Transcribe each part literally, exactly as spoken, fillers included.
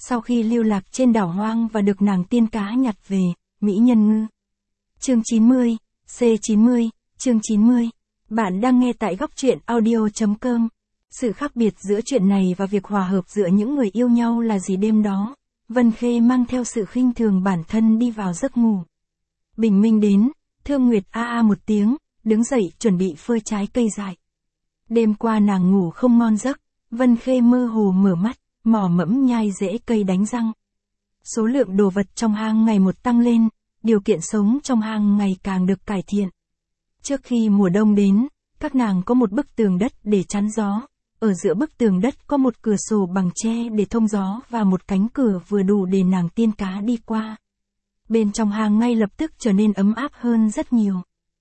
Sau khi lưu lạc trên đảo hoang và được nàng tiên cá nhặt về, mỹ nhân ngư. Chương chín mươi, C chín mươi, chương chín mươi. Bạn đang nghe tại góc truyện audio chấm com. Sự khác biệt giữa chuyện này và việc hòa hợp giữa những người yêu nhau là gì đêm đó? Vân Khê mang theo sự khinh thường bản thân đi vào giấc ngủ. Bình minh đến, Thương Nguyệt a a một tiếng, đứng dậy chuẩn bị phơi trái cây dại. Đêm qua nàng ngủ không ngon giấc, Vân Khê mơ hồ mở mắt, mò mẫm nhai rễ cây đánh răng. Số lượng đồ vật trong hang ngày một tăng lên, điều kiện sống trong hang ngày càng được cải thiện. Trước khi mùa đông đến, các nàng có một bức tường đất để chắn gió. Ở giữa bức tường đất có một cửa sổ bằng tre để thông gió và một cánh cửa vừa đủ để nàng tiên cá đi qua. Bên trong hang ngay lập tức trở nên ấm áp hơn rất nhiều.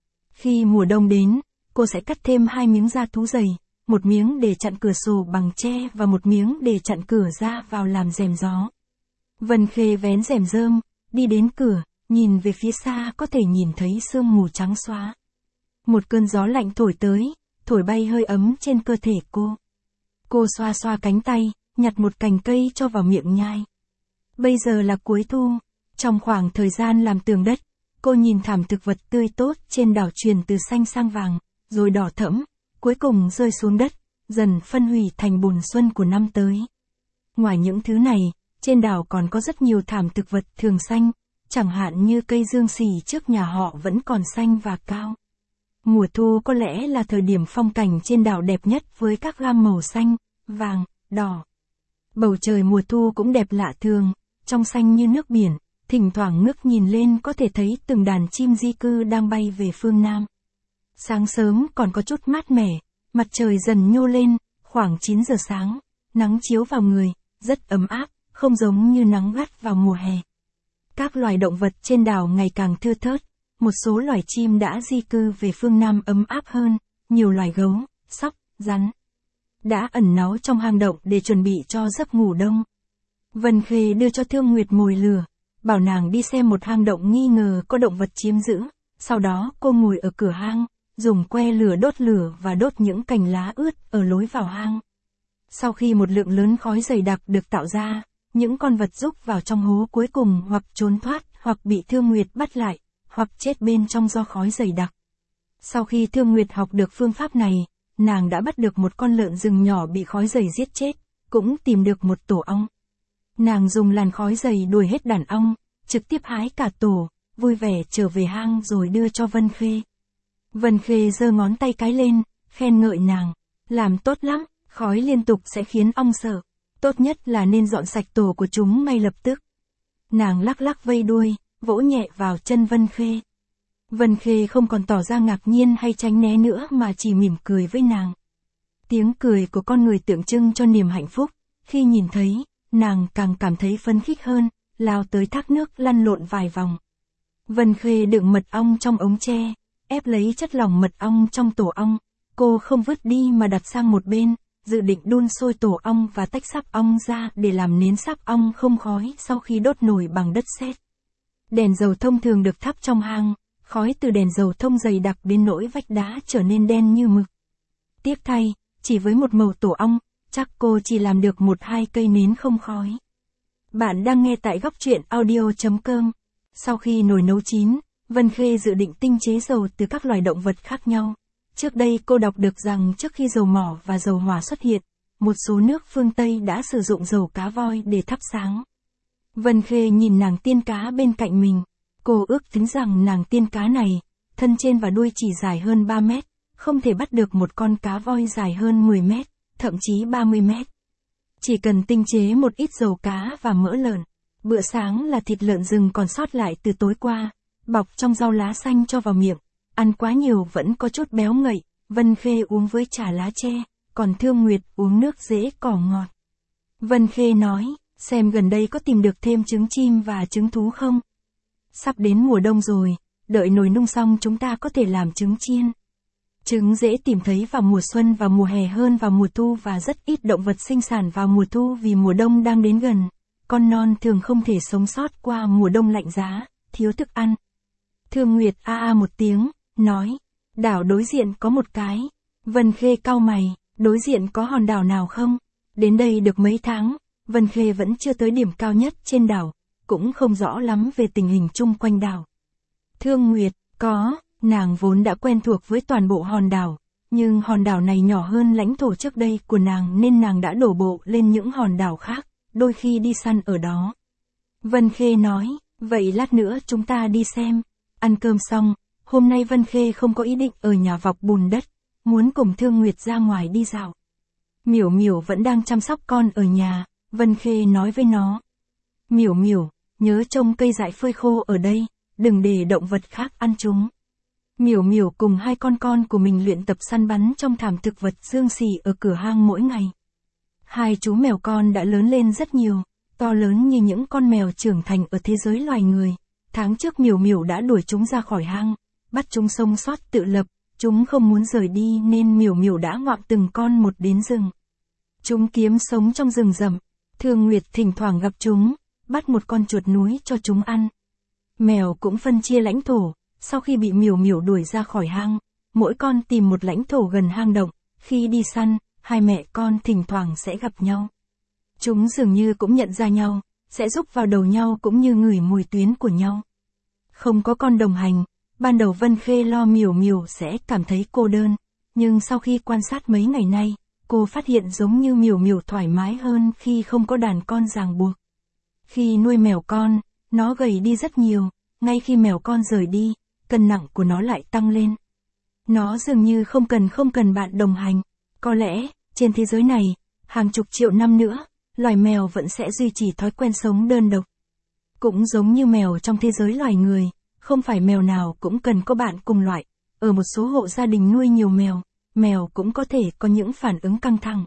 Khi mùa đông đến, cô sẽ cắt thêm hai miếng da thú dày, một miếng để chặn cửa sổ bằng tre và một miếng để chặn cửa ra vào làm rèm gió. Vân Khê vén rèm rơm, đi đến cửa, nhìn về phía xa có thể nhìn thấy sương mù trắng xóa. Một cơn gió lạnh thổi tới, thổi bay hơi ấm trên cơ thể cô. Cô xoa xoa cánh tay, nhặt một cành cây cho vào miệng nhai. Bây giờ là cuối thu, trong khoảng thời gian làm tường đất, cô nhìn thảm thực vật tươi tốt trên đảo chuyển từ xanh sang vàng, rồi đỏ thẫm, cuối cùng rơi xuống đất, dần phân hủy thành bùn xuân của năm tới. Ngoài những thứ này, trên đảo còn có rất nhiều thảm thực vật thường xanh, chẳng hạn như cây dương xỉ trước nhà họ vẫn còn xanh và cao. Mùa thu có lẽ là thời điểm phong cảnh trên đảo đẹp nhất với các gam màu xanh, vàng, đỏ. Bầu trời mùa thu cũng đẹp lạ thường, trong xanh như nước biển, thỉnh thoảng ngước nhìn lên có thể thấy từng đàn chim di cư đang bay về phương Nam. Sáng sớm còn có chút mát mẻ, mặt trời dần nhô lên, khoảng chín giờ sáng, nắng chiếu vào người, rất ấm áp, không giống như nắng gắt vào mùa hè. Các loài động vật trên đảo ngày càng thưa thớt, một số loài chim đã di cư về phương Nam ấm áp hơn, nhiều loài gấu, sóc, rắn đã ẩn náu trong hang động để chuẩn bị cho giấc ngủ đông. Vân Khê đưa cho Thương Nguyệt mồi lửa, bảo nàng đi xem một hang động nghi ngờ có động vật chiếm giữ, sau đó cô ngồi ở cửa hang, dùng que lửa đốt lửa và đốt những cành lá ướt ở lối vào hang. Sau khi một lượng lớn khói dày đặc được tạo ra, những con vật rúc vào trong hố cuối cùng hoặc trốn thoát hoặc bị Thương Nguyệt bắt lại, hoặc chết bên trong do khói dày đặc. Sau khi Thương Nguyệt học được phương pháp này, nàng đã bắt được một con lợn rừng nhỏ bị khói dày giết chết, cũng tìm được một tổ ong. Nàng dùng làn khói dày đuổi hết đàn ong, trực tiếp hái cả tổ, vui vẻ trở về hang rồi đưa cho Vân Khê. Vân Khê giơ ngón tay cái lên, khen ngợi nàng, làm tốt lắm, khói liên tục sẽ khiến ong sợ, tốt nhất là nên dọn sạch tổ của chúng ngay lập tức. Nàng lắc lắc vây đuôi, vỗ nhẹ vào chân Vân Khê. Vân Khê không còn tỏ ra ngạc nhiên hay tránh né nữa mà chỉ mỉm cười với nàng. Tiếng cười của con người tượng trưng cho niềm hạnh phúc, khi nhìn thấy, nàng càng cảm thấy phấn khích hơn, lao tới thác nước lăn lộn vài vòng. Vân Khê đựng mật ong trong ống tre, ép lấy chất lỏng mật ong trong tổ ong, cô không vứt đi mà đặt sang một bên, dự định đun sôi tổ ong và tách sáp ong ra để làm nến sáp ong không khói sau khi đốt nồi bằng đất sét. Đèn dầu thông thường được thắp trong hang, khói từ đèn dầu thông dày đặc đến nỗi vách đá trở nên đen như mực. Tiếc thay, chỉ với một mẩu tổ ong, chắc cô chỉ làm được một hai cây nến không khói. Bạn đang nghe tại góc truyện audio chấm com. Sau khi nồi nấu chín, Vân Khê dự định tinh chế dầu từ các loài động vật khác nhau. Trước đây cô đọc được rằng trước khi dầu mỏ và dầu hỏa xuất hiện, một số nước phương Tây đã sử dụng dầu cá voi để thắp sáng. Vân Khê nhìn nàng tiên cá bên cạnh mình. Cô ước tính rằng nàng tiên cá này, thân trên và đuôi chỉ dài hơn ba mét, không thể bắt được một con cá voi dài hơn mười mét, thậm chí ba mươi mét. Chỉ cần tinh chế một ít dầu cá và mỡ lợn. Bữa sáng là thịt lợn rừng còn sót lại từ tối qua, bọc trong rau lá xanh cho vào miệng. Ăn quá nhiều vẫn có chút béo ngậy, Vân Khê uống với trà lá tre, còn Thương Nguyệt uống nước rễ cỏ ngọt. Vân Khê nói, xem gần đây có tìm được thêm trứng chim và trứng thú không? Sắp đến mùa đông rồi, đợi nồi nung xong chúng ta có thể làm trứng chiên. Trứng dễ tìm thấy vào mùa xuân và mùa hè hơn vào mùa thu và rất ít động vật sinh sản vào mùa thu vì mùa đông đang đến gần. Con non thường không thể sống sót qua mùa đông lạnh giá, thiếu thức ăn. Thương Nguyệt a a một tiếng, nói, đảo đối diện có một cái. Vân Khê cau mày, đối diện có hòn đảo nào không? Đến đây được mấy tháng, Vân Khê vẫn chưa tới điểm cao nhất trên đảo, cũng không rõ lắm về tình hình chung quanh đảo. Thương Nguyệt, có, nàng vốn đã quen thuộc với toàn bộ hòn đảo, nhưng hòn đảo này nhỏ hơn lãnh thổ trước đây của nàng nên nàng đã đổ bộ lên những hòn đảo khác, đôi khi đi săn ở đó. Vân Khê nói, vậy lát nữa chúng ta đi xem. Ăn cơm xong, hôm nay Vân Khê không có ý định ở nhà vọc bùn đất, muốn cùng Thương Nguyệt ra ngoài đi dạo. Miểu Miểu vẫn đang chăm sóc con ở nhà, Vân Khê nói với nó. Miểu Miểu, nhớ trông cây dại phơi khô ở đây, đừng để động vật khác ăn chúng. Miểu Miểu cùng hai con con của mình luyện tập săn bắn trong thảm thực vật dương xì ở cửa hang mỗi ngày. Hai chú mèo con đã lớn lên rất nhiều, to lớn như những con mèo trưởng thành ở thế giới loài người. Tháng trước Miểu Miểu đã đuổi chúng ra khỏi hang, bắt chúng sống sót tự lập, chúng không muốn rời đi nên Miểu Miểu đã ngoạm từng con một đến rừng. Chúng kiếm sống trong rừng rậm, Thương Nguyệt thỉnh thoảng gặp chúng, bắt một con chuột núi cho chúng ăn. Mèo cũng phân chia lãnh thổ, sau khi bị Miểu Miểu đuổi ra khỏi hang, mỗi con tìm một lãnh thổ gần hang động, khi đi săn, hai mẹ con thỉnh thoảng sẽ gặp nhau. Chúng dường như cũng nhận ra nhau, sẽ rúc vào đầu nhau cũng như ngửi mùi tuyến của nhau. Không có con đồng hành, ban đầu Vân Khê lo Miểu Miểu sẽ cảm thấy cô đơn, nhưng sau khi quan sát mấy ngày nay, cô phát hiện giống như Miểu Miểu thoải mái hơn khi không có đàn con ràng buộc. Khi nuôi mèo con, nó gầy đi rất nhiều, ngay khi mèo con rời đi, cân nặng của nó lại tăng lên. Nó dường như không cần không cần bạn đồng hành. Có lẽ, trên thế giới này, hàng chục triệu năm nữa, loài mèo vẫn sẽ duy trì thói quen sống đơn độc. Cũng giống như mèo trong thế giới loài người, không phải mèo nào cũng cần có bạn cùng loại. Ở một số hộ gia đình nuôi nhiều mèo, mèo cũng có thể có những phản ứng căng thẳng.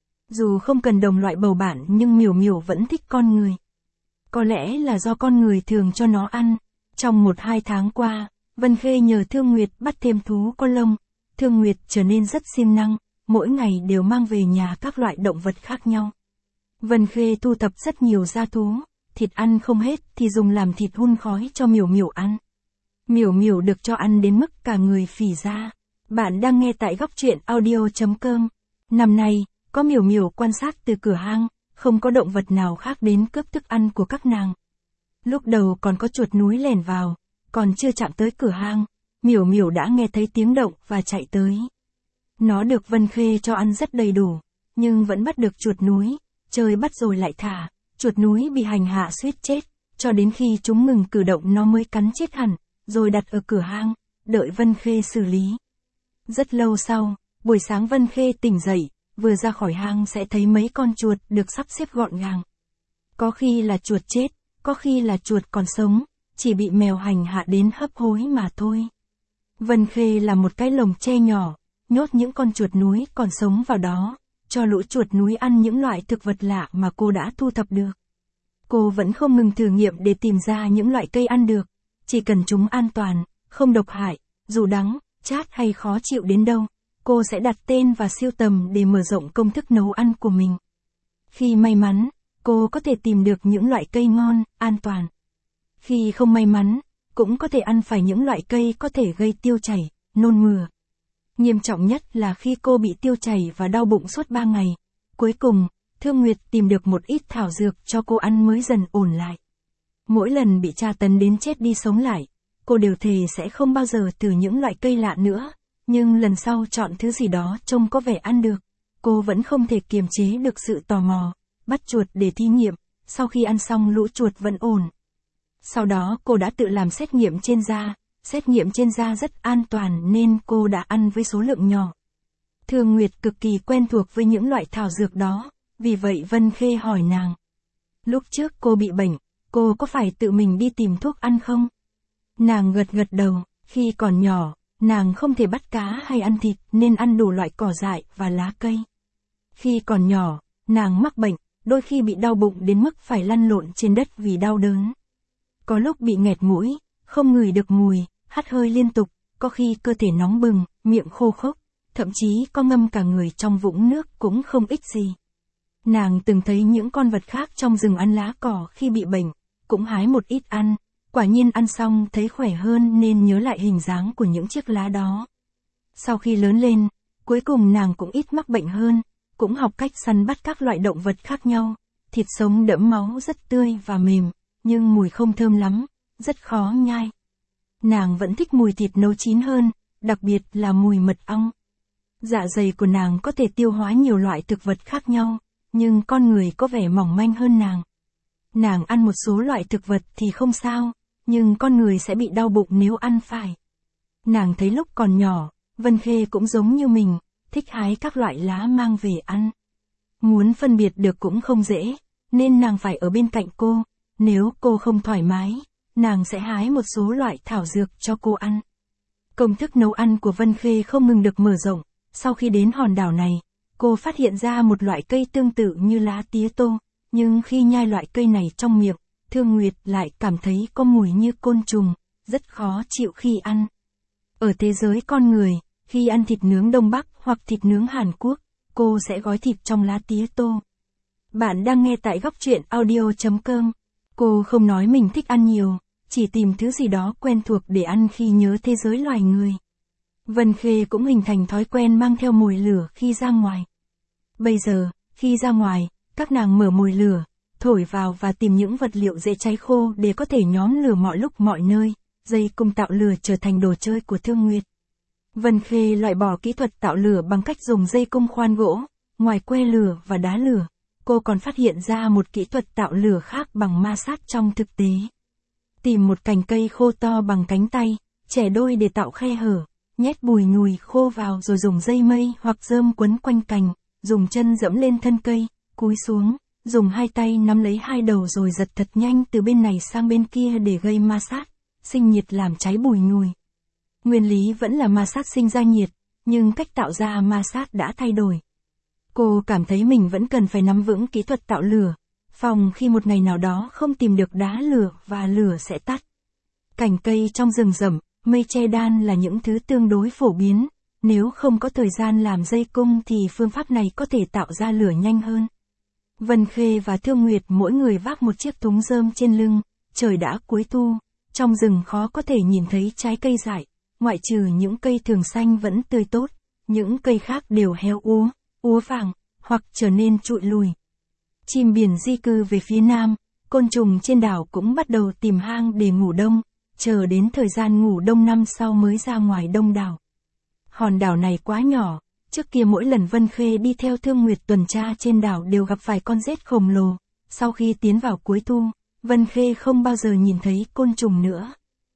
Dù không cần đồng loại bầu bạn nhưng Miểu Miểu vẫn thích con người. Có lẽ là do con người thường cho nó ăn. Trong một hai tháng qua, Vân Khê nhờ Thương Nguyệt bắt thêm thú có lông. Thương Nguyệt trở nên rất siêng năng, mỗi ngày đều mang về nhà các loại động vật khác nhau. Vân Khê thu thập rất nhiều gia thú, thịt ăn không hết thì dùng làm thịt hun khói cho Miểu Miểu ăn. Miểu Miểu được cho ăn đến mức cả người phì ra. Bạn đang nghe tại góc truyện audio chấm com. Năm nay, có Miểu Miểu quan sát từ cửa hang, không có động vật nào khác đến cướp thức ăn của các nàng. Lúc đầu còn có chuột núi lẻn vào, còn chưa chạm tới cửa hang, Miểu Miểu đã nghe thấy tiếng động và chạy tới. Nó được Vân Khê cho ăn rất đầy đủ, nhưng vẫn bắt được chuột núi, chơi bắt rồi lại thả, chuột núi bị hành hạ suýt chết, cho đến khi chúng ngừng cử động nó mới cắn chết hẳn, rồi đặt ở cửa hang, đợi Vân Khê xử lý. Rất lâu sau, buổi sáng Vân Khê tỉnh dậy, vừa ra khỏi hang sẽ thấy mấy con chuột được sắp xếp gọn gàng. Có khi là chuột chết, có khi là chuột còn sống, chỉ bị mèo hành hạ đến hấp hối mà thôi. Vân Khê là một cái lồng tre nhỏ, nhốt những con chuột núi còn sống vào đó, cho lũ chuột núi ăn những loại thực vật lạ mà cô đã thu thập được. Cô vẫn không ngừng thử nghiệm để tìm ra những loại cây ăn được, chỉ cần chúng an toàn, không độc hại, dù đắng, chát hay khó chịu đến đâu, cô sẽ đặt tên và sưu tầm để mở rộng công thức nấu ăn của mình. Khi may mắn, cô có thể tìm được những loại cây ngon, an toàn. Khi không may mắn, cũng có thể ăn phải những loại cây có thể gây tiêu chảy, nôn mửa. Nghiêm trọng nhất là khi cô bị tiêu chảy và đau bụng suốt ba ngày. Cuối cùng, Thương Nguyệt tìm được một ít thảo dược cho cô ăn mới dần ổn lại. Mỗi lần bị tra tấn đến chết đi sống lại, cô đều thề sẽ không bao giờ thử những loại cây lạ nữa, nhưng lần sau chọn thứ gì đó trông có vẻ ăn được, cô vẫn không thể kiềm chế được sự tò mò, bắt chuột để thí nghiệm, sau khi ăn xong lũ chuột vẫn ổn. Sau đó cô đã tự làm xét nghiệm trên da, xét nghiệm trên da rất an toàn nên cô đã ăn với số lượng nhỏ. Thương Nguyệt cực kỳ quen thuộc với những loại thảo dược đó, vì vậy Vân Khê hỏi nàng. Lúc trước cô bị bệnh, cô có phải tự mình đi tìm thuốc ăn không? Nàng gật gật đầu, khi còn nhỏ, nàng không thể bắt cá hay ăn thịt nên ăn đủ loại cỏ dại và lá cây. Khi còn nhỏ, nàng mắc bệnh, đôi khi bị đau bụng đến mức phải lăn lộn trên đất vì đau đớn. Có lúc bị nghẹt mũi, không ngửi được mùi, hắt hơi liên tục, có khi cơ thể nóng bừng, miệng khô khốc, thậm chí có ngâm cả người trong vũng nước cũng không ích gì. Nàng từng thấy những con vật khác trong rừng ăn lá cỏ khi bị bệnh, cũng hái một ít ăn, quả nhiên ăn xong thấy khỏe hơn nên nhớ lại hình dáng của những chiếc lá đó. Sau khi lớn lên, cuối cùng nàng cũng ít mắc bệnh hơn, cũng học cách săn bắt các loại động vật khác nhau, thịt sống đẫm máu rất tươi và mềm, nhưng mùi không thơm lắm, rất khó nhai. Nàng vẫn thích mùi thịt nấu chín hơn, đặc biệt là mùi mật ong. Dạ dày của nàng có thể tiêu hóa nhiều loại thực vật khác nhau, nhưng con người có vẻ mỏng manh hơn nàng. Nàng ăn một số loại thực vật thì không sao, nhưng con người sẽ bị đau bụng nếu ăn phải. Nàng thấy lúc còn nhỏ, Vân Khê cũng giống như mình, thích hái các loại lá mang về ăn. Muốn phân biệt được cũng không dễ, nên nàng phải ở bên cạnh cô, nếu cô không thoải mái, nàng sẽ hái một số loại thảo dược cho cô ăn. Công thức nấu ăn của Vân Khê không ngừng được mở rộng, sau khi đến hòn đảo này, cô phát hiện ra một loại cây tương tự như lá tía tô, nhưng khi nhai loại cây này trong miệng, Thương Nguyệt lại cảm thấy có mùi như côn trùng, rất khó chịu khi ăn. Ở thế giới con người, khi ăn thịt nướng Đông Bắc hoặc thịt nướng Hàn Quốc, cô sẽ gói thịt trong lá tía tô. Bạn đang nghe tại góc truyện audio chấm com. Cô không nói mình thích ăn nhiều, chỉ tìm thứ gì đó quen thuộc để ăn khi nhớ thế giới loài người. Vân Khê cũng hình thành thói quen mang theo mồi lửa khi ra ngoài. Bây giờ, khi ra ngoài, các nàng mở mồi lửa, thổi vào và tìm những vật liệu dễ cháy khô để có thể nhóm lửa mọi lúc mọi nơi, dây cung tạo lửa trở thành đồ chơi của Thương Nguyệt. Vân Khê loại bỏ kỹ thuật tạo lửa bằng cách dùng dây cung khoan gỗ, ngoài que lửa và đá lửa, cô còn phát hiện ra một kỹ thuật tạo lửa khác bằng ma sát trong thực tế. Tìm một cành cây khô to bằng cánh tay, chẻ đôi để tạo khe hở, nhét bùi nhùi khô vào rồi dùng dây mây hoặc rơm quấn quanh cành, dùng chân dẫm lên thân cây, cúi xuống, dùng hai tay nắm lấy hai đầu rồi giật thật nhanh từ bên này sang bên kia để gây ma sát, sinh nhiệt làm cháy bùi nhùi. Nguyên lý vẫn là ma sát sinh ra nhiệt, nhưng cách tạo ra ma sát đã thay đổi. Cô cảm thấy mình vẫn cần phải nắm vững kỹ thuật tạo lửa, phòng khi một ngày nào đó không tìm được đá lửa và lửa sẽ tắt. Cành cây trong rừng rậm, mây che đan là những thứ tương đối phổ biến, nếu không có thời gian làm dây cung thì phương pháp này có thể tạo ra lửa nhanh hơn. Vân Khê và Thương Nguyệt mỗi người vác một chiếc thúng rơm trên lưng, trời đã cuối thu, trong rừng khó có thể nhìn thấy trái cây dại, ngoại trừ những cây thường xanh vẫn tươi tốt, những cây khác đều héo úa, úa vàng, hoặc trở nên trụi lùi. Chim biển di cư về phía nam, côn trùng trên đảo cũng bắt đầu tìm hang để ngủ đông, chờ đến thời gian ngủ đông năm sau mới ra ngoài đông đảo. Hòn đảo này quá nhỏ, trước kia mỗi lần Vân Khê đi theo Thương Nguyệt tuần tra trên đảo đều gặp vài con rết khổng lồ, sau khi tiến vào cuối thu, Vân Khê không bao giờ nhìn thấy côn trùng nữa.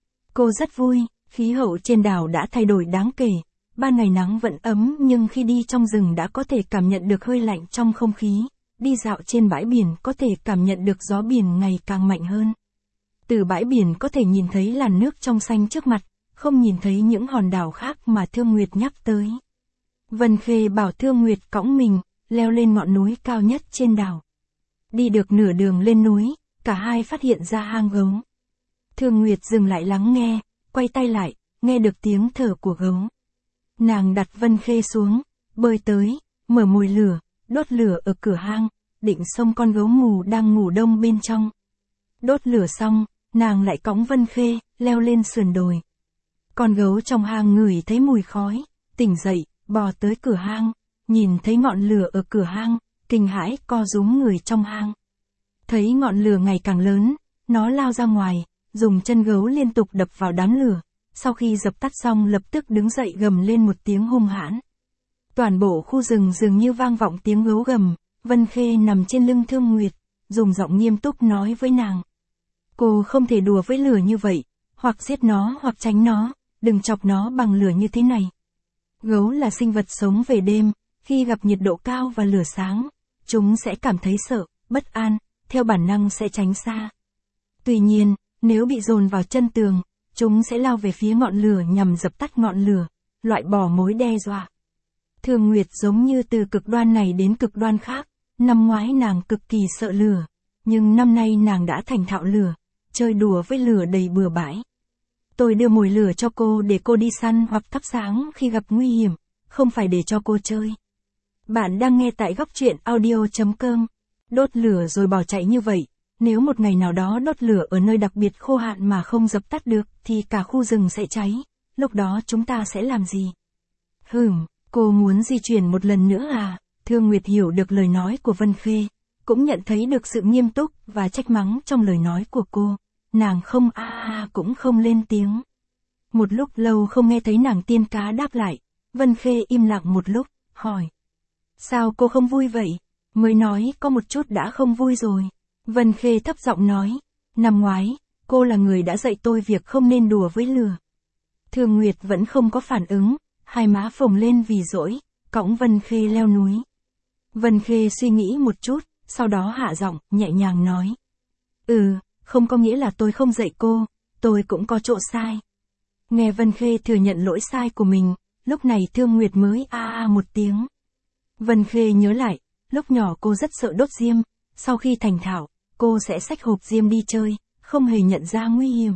Cô rất vui, khí hậu trên đảo đã thay đổi đáng kể, ban ngày nắng vẫn ấm nhưng khi đi trong rừng đã có thể cảm nhận được hơi lạnh trong không khí, đi dạo trên bãi biển có thể cảm nhận được gió biển ngày càng mạnh hơn. Từ bãi biển có thể nhìn thấy làn nước trong xanh trước mặt, không nhìn thấy những hòn đảo khác mà Thương Nguyệt nhắc tới. Vân Khê bảo Thương Nguyệt cõng mình, leo lên ngọn núi cao nhất trên đảo. Đi được nửa đường lên núi, cả hai phát hiện ra hang gấu. Thương Nguyệt dừng lại lắng nghe, quay tay lại, nghe được tiếng thở của gấu. Nàng đặt Vân Khê xuống, bơi tới, mở mồi lửa, đốt lửa ở cửa hang, định xông con gấu mù đang ngủ đông bên trong. Đốt lửa xong, nàng lại cõng Vân Khê, leo lên sườn đồi. Con gấu trong hang ngửi thấy mùi khói, tỉnh dậy, bò tới cửa hang, nhìn thấy ngọn lửa ở cửa hang, kinh hãi co rúm người trong hang. Thấy ngọn lửa ngày càng lớn, nó lao ra ngoài, dùng chân gấu liên tục đập vào đám lửa, sau khi dập tắt xong lập tức đứng dậy gầm lên một tiếng hung hãn. Toàn bộ khu rừng dường như vang vọng tiếng gấu gầm, Vân Khê nằm trên lưng Thương Nguyệt, dùng giọng nghiêm túc nói với nàng. Cô không thể đùa với lửa như vậy, hoặc giết nó hoặc tránh nó, đừng chọc nó bằng lửa như thế này. Gấu là sinh vật sống về đêm, khi gặp nhiệt độ cao và lửa sáng, chúng sẽ cảm thấy sợ, bất an, theo bản năng sẽ tránh xa. Tuy nhiên, nếu bị dồn vào chân tường, chúng sẽ lao về phía ngọn lửa nhằm dập tắt ngọn lửa, loại bỏ mối đe dọa. Thương Nguyệt giống như từ cực đoan này đến cực đoan khác, năm ngoái nàng cực kỳ sợ lửa, nhưng năm nay nàng đã thành thạo lửa, chơi đùa với lửa đầy bừa bãi. Tôi đưa mồi lửa cho cô để cô đi săn hoặc thắp sáng khi gặp nguy hiểm, không phải để cho cô chơi. Bạn đang nghe tại góc truyện audio chấm com. Đốt lửa rồi bỏ chạy như vậy, nếu một ngày nào đó đốt lửa ở nơi đặc biệt khô hạn mà không dập tắt được thì cả khu rừng sẽ cháy, lúc đó chúng ta sẽ làm gì? Hừm, cô muốn di chuyển một lần nữa à? Thương Nguyệt hiểu được lời nói của Vân Khê. cũng nhận thấy được sự nghiêm túc và trách mắng trong lời nói của cô. Nàng không a a cũng không lên tiếng. Một lúc lâu không nghe thấy nàng tiên cá đáp lại, Vân Khê im lặng một lúc, hỏi. Sao cô không vui vậy? Mới nói có một chút đã không vui rồi. Vân Khê thấp giọng nói. Năm ngoái, cô là người đã dạy tôi việc không nên đùa với lửa. Thương Nguyệt vẫn không có phản ứng, hai má phồng lên vì dỗi, cõng Vân Khê leo núi. Vân Khê suy nghĩ một chút, sau đó hạ giọng, nhẹ nhàng nói. Ừ, không có nghĩa là tôi không dạy cô, tôi cũng có chỗ sai. Nghe Vân Khê thừa nhận lỗi sai của mình, lúc này Thương Nguyệt mới a a một tiếng. Vân Khê nhớ lại, lúc nhỏ cô rất sợ đốt diêm, sau khi thành thạo, cô sẽ xách hộp diêm đi chơi, không hề nhận ra nguy hiểm.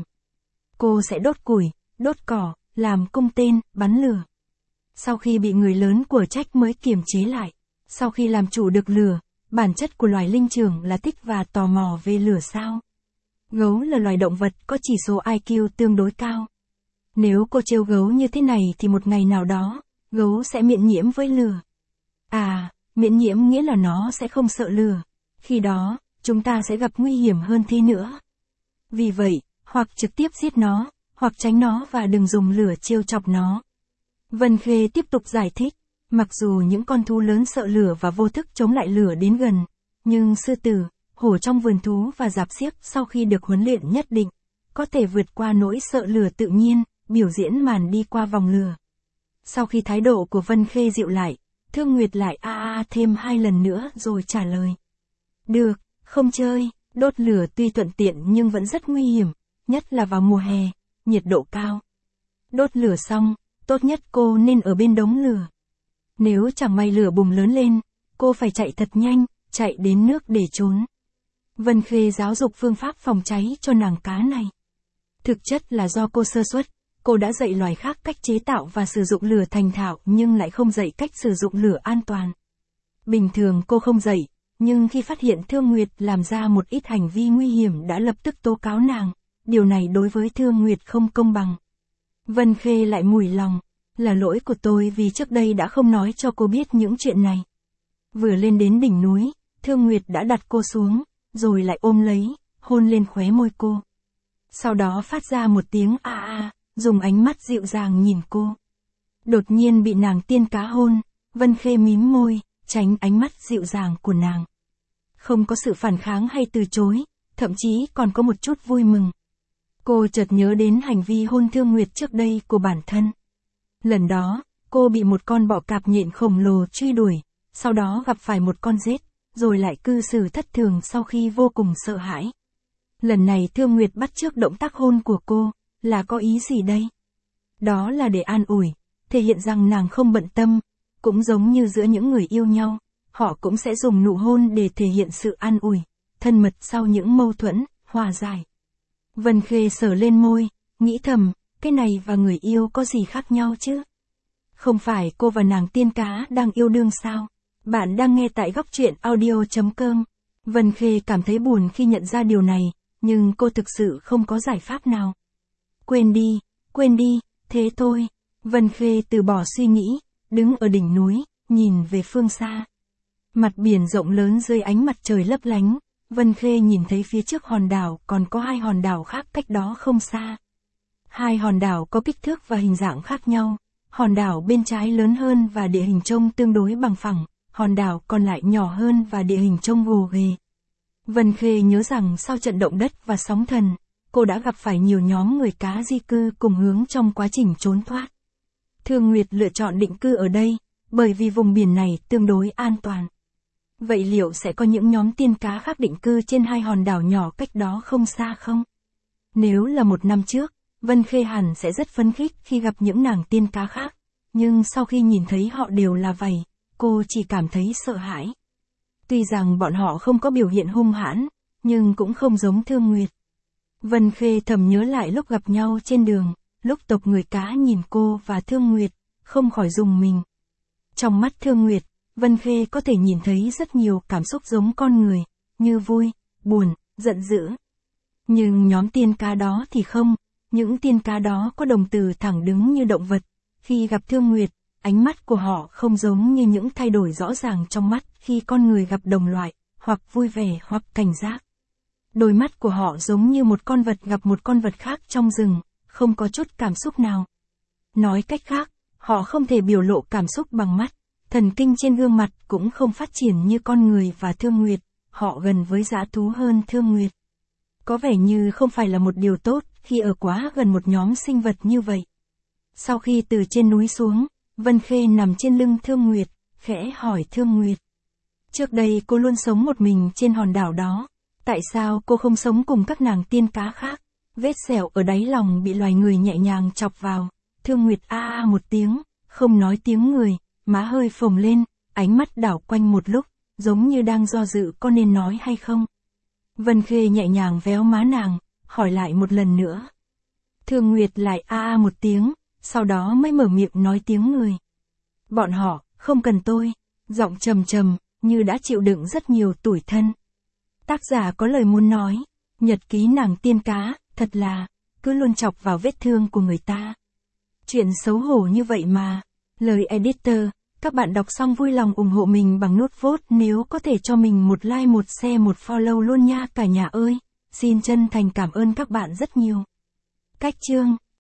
Cô sẽ đốt củi, đốt cỏ, làm cung tên, bắn lửa. Sau khi bị người lớn của trách mới kiềm chế lại. Sau khi làm chủ được lửa, bản chất của loài linh trưởng là thích và tò mò về lửa sao. Gấu là loài động vật có chỉ số i kiu tương đối cao. Nếu cô trêu gấu như thế này thì một ngày nào đó, gấu sẽ miễn nhiễm với lửa. À, miễn nhiễm nghĩa là nó sẽ không sợ lửa. Khi đó, chúng ta sẽ gặp nguy hiểm hơn thế nữa. Vì vậy, hoặc trực tiếp giết nó, hoặc tránh nó và đừng dùng lửa trêu chọc nó. Vân Khê tiếp tục giải thích, mặc dù những con thú lớn sợ lửa và vô thức chống lại lửa đến gần, nhưng sư tử, hổ trong vườn thú và rạp xiếc sau khi được huấn luyện nhất định, có thể vượt qua nỗi sợ lửa tự nhiên, biểu diễn màn đi qua vòng lửa. Sau khi thái độ của Vân Khê dịu lại, Thương Nguyệt lại a a thêm hai lần nữa rồi trả lời. Được, không chơi, đốt lửa tuy thuận tiện nhưng vẫn rất nguy hiểm, nhất là vào mùa hè, nhiệt độ cao. Đốt lửa xong, tốt nhất cô nên ở bên đống lửa. Nếu chẳng may lửa bùng lớn lên, cô phải chạy thật nhanh, chạy đến nước để trốn. Vân Khê giáo dục phương pháp phòng cháy cho nàng cá này. Thực chất là do cô sơ suất, cô đã dạy loài khác cách chế tạo và sử dụng lửa thành thạo nhưng lại không dạy cách sử dụng lửa an toàn. Bình thường cô không dạy, nhưng khi phát hiện Thương Nguyệt làm ra một ít hành vi nguy hiểm đã lập tức tố cáo nàng, điều này đối với Thương Nguyệt không công bằng. Vân Khê lại mủi lòng, là lỗi của tôi vì trước đây đã không nói cho cô biết những chuyện này. Vừa lên đến đỉnh núi, Thương Nguyệt đã đặt cô xuống, rồi lại ôm lấy, hôn lên khóe môi cô. Sau đó phát ra một tiếng a a, dùng ánh mắt dịu dàng nhìn cô. Đột nhiên bị nàng tiên cá hôn, Vân Khê mím môi, tránh ánh mắt dịu dàng của nàng. Không có sự phản kháng hay từ chối, thậm chí còn có một chút vui mừng. Cô chợt nhớ đến hành vi hôn Thương Nguyệt trước đây của bản thân. Lần đó, cô bị một con bọ cạp nhện khổng lồ truy đuổi, sau đó gặp phải một con rết, rồi lại cư xử thất thường sau khi vô cùng sợ hãi. Lần này Thương Nguyệt bắt chước động tác hôn của cô, là có ý gì đây? Đó là để an ủi, thể hiện rằng nàng không bận tâm, cũng giống như giữa những người yêu nhau, họ cũng sẽ dùng nụ hôn để thể hiện sự an ủi, thân mật sau những mâu thuẫn, hòa giải. Vân Khê sờ lên môi, nghĩ thầm, cái này và người yêu có gì khác nhau chứ? Không phải cô và nàng tiên cá đang yêu đương sao? Bạn đang nghe tại góc truyện audio chấm com. Vân Khê cảm thấy buồn khi nhận ra điều này, nhưng cô thực sự không có giải pháp nào. Quên đi, quên đi, thế thôi. Vân Khê từ bỏ suy nghĩ, đứng ở đỉnh núi, nhìn về phương xa. Mặt biển rộng lớn dưới ánh mặt trời lấp lánh, Vân Khê nhìn thấy phía trước hòn đảo còn có hai hòn đảo khác cách đó không xa. Hai hòn đảo có kích thước và hình dạng khác nhau, hòn đảo bên trái lớn hơn và địa hình trông tương đối bằng phẳng, hòn đảo còn lại nhỏ hơn và địa hình trông gồ ghề. Vân Khê nhớ rằng sau trận động đất và sóng thần, cô đã gặp phải nhiều nhóm người cá di cư cùng hướng trong quá trình trốn thoát. Thương Nguyệt lựa chọn định cư ở đây, bởi vì vùng biển này tương đối an toàn. Vậy liệu sẽ có những nhóm tiên cá khác định cư trên hai hòn đảo nhỏ cách đó không xa không? Nếu là một năm trước, Vân Khê hẳn sẽ rất phấn khích khi gặp những nàng tiên cá khác, nhưng sau khi nhìn thấy họ đều là vầy, cô chỉ cảm thấy sợ hãi. Tuy rằng bọn họ không có biểu hiện hung hãn, nhưng cũng không giống Thương Nguyệt. Vân Khê thầm nhớ lại lúc gặp nhau trên đường, lúc tộc người cá nhìn cô và Thương Nguyệt, không khỏi rùng mình. Trong mắt Thương Nguyệt, Vân Khê có thể nhìn thấy rất nhiều cảm xúc giống con người, như vui, buồn, giận dữ. Nhưng nhóm tiên cá đó thì không, những tiên cá đó có đồng từ thẳng đứng như động vật. Khi gặp Thương Nguyệt, ánh mắt của họ không giống như những thay đổi rõ ràng trong mắt khi con người gặp đồng loại, hoặc vui vẻ hoặc cảnh giác. Đôi mắt của họ giống như một con vật gặp một con vật khác trong rừng, không có chút cảm xúc nào. Nói cách khác, họ không thể biểu lộ cảm xúc bằng mắt, thần kinh trên gương mặt cũng không phát triển như con người và Thương Nguyệt, họ gần với dã thú hơn Thương Nguyệt. Có vẻ như không phải là một điều tốt khi ở quá gần một nhóm sinh vật như vậy. Sau khi từ trên núi xuống, Vân Khê nằm trên lưng Thương Nguyệt, khẽ hỏi Thương Nguyệt. Trước đây cô luôn sống một mình trên hòn đảo đó, tại sao cô không sống cùng các nàng tiên cá khác? Vết sẹo ở đáy lòng bị loài người nhẹ nhàng chọc vào, Thương Nguyệt a a một tiếng, không nói tiếng người, má hơi phồng lên, ánh mắt đảo quanh một lúc, giống như đang do dự có nên nói hay không. Vân Khê nhẹ nhàng véo má nàng, hỏi lại một lần nữa. Thương Nguyệt lại a a một tiếng, sau đó mới mở miệng nói tiếng người. Bọn họ, không cần tôi, giọng trầm trầm, như đã chịu đựng rất nhiều tủi thân. Tác giả có lời muốn nói, nhật ký nàng tiên cá, thật là, cứ luôn chọc vào vết thương của người ta. Chuyện xấu hổ như vậy mà. Lời editor, các bạn đọc xong vui lòng ủng hộ mình bằng nút vote nếu có thể cho mình một like một share một follow luôn nha cả nhà ơi. Xin chân thành cảm ơn các bạn rất nhiều. Cách chương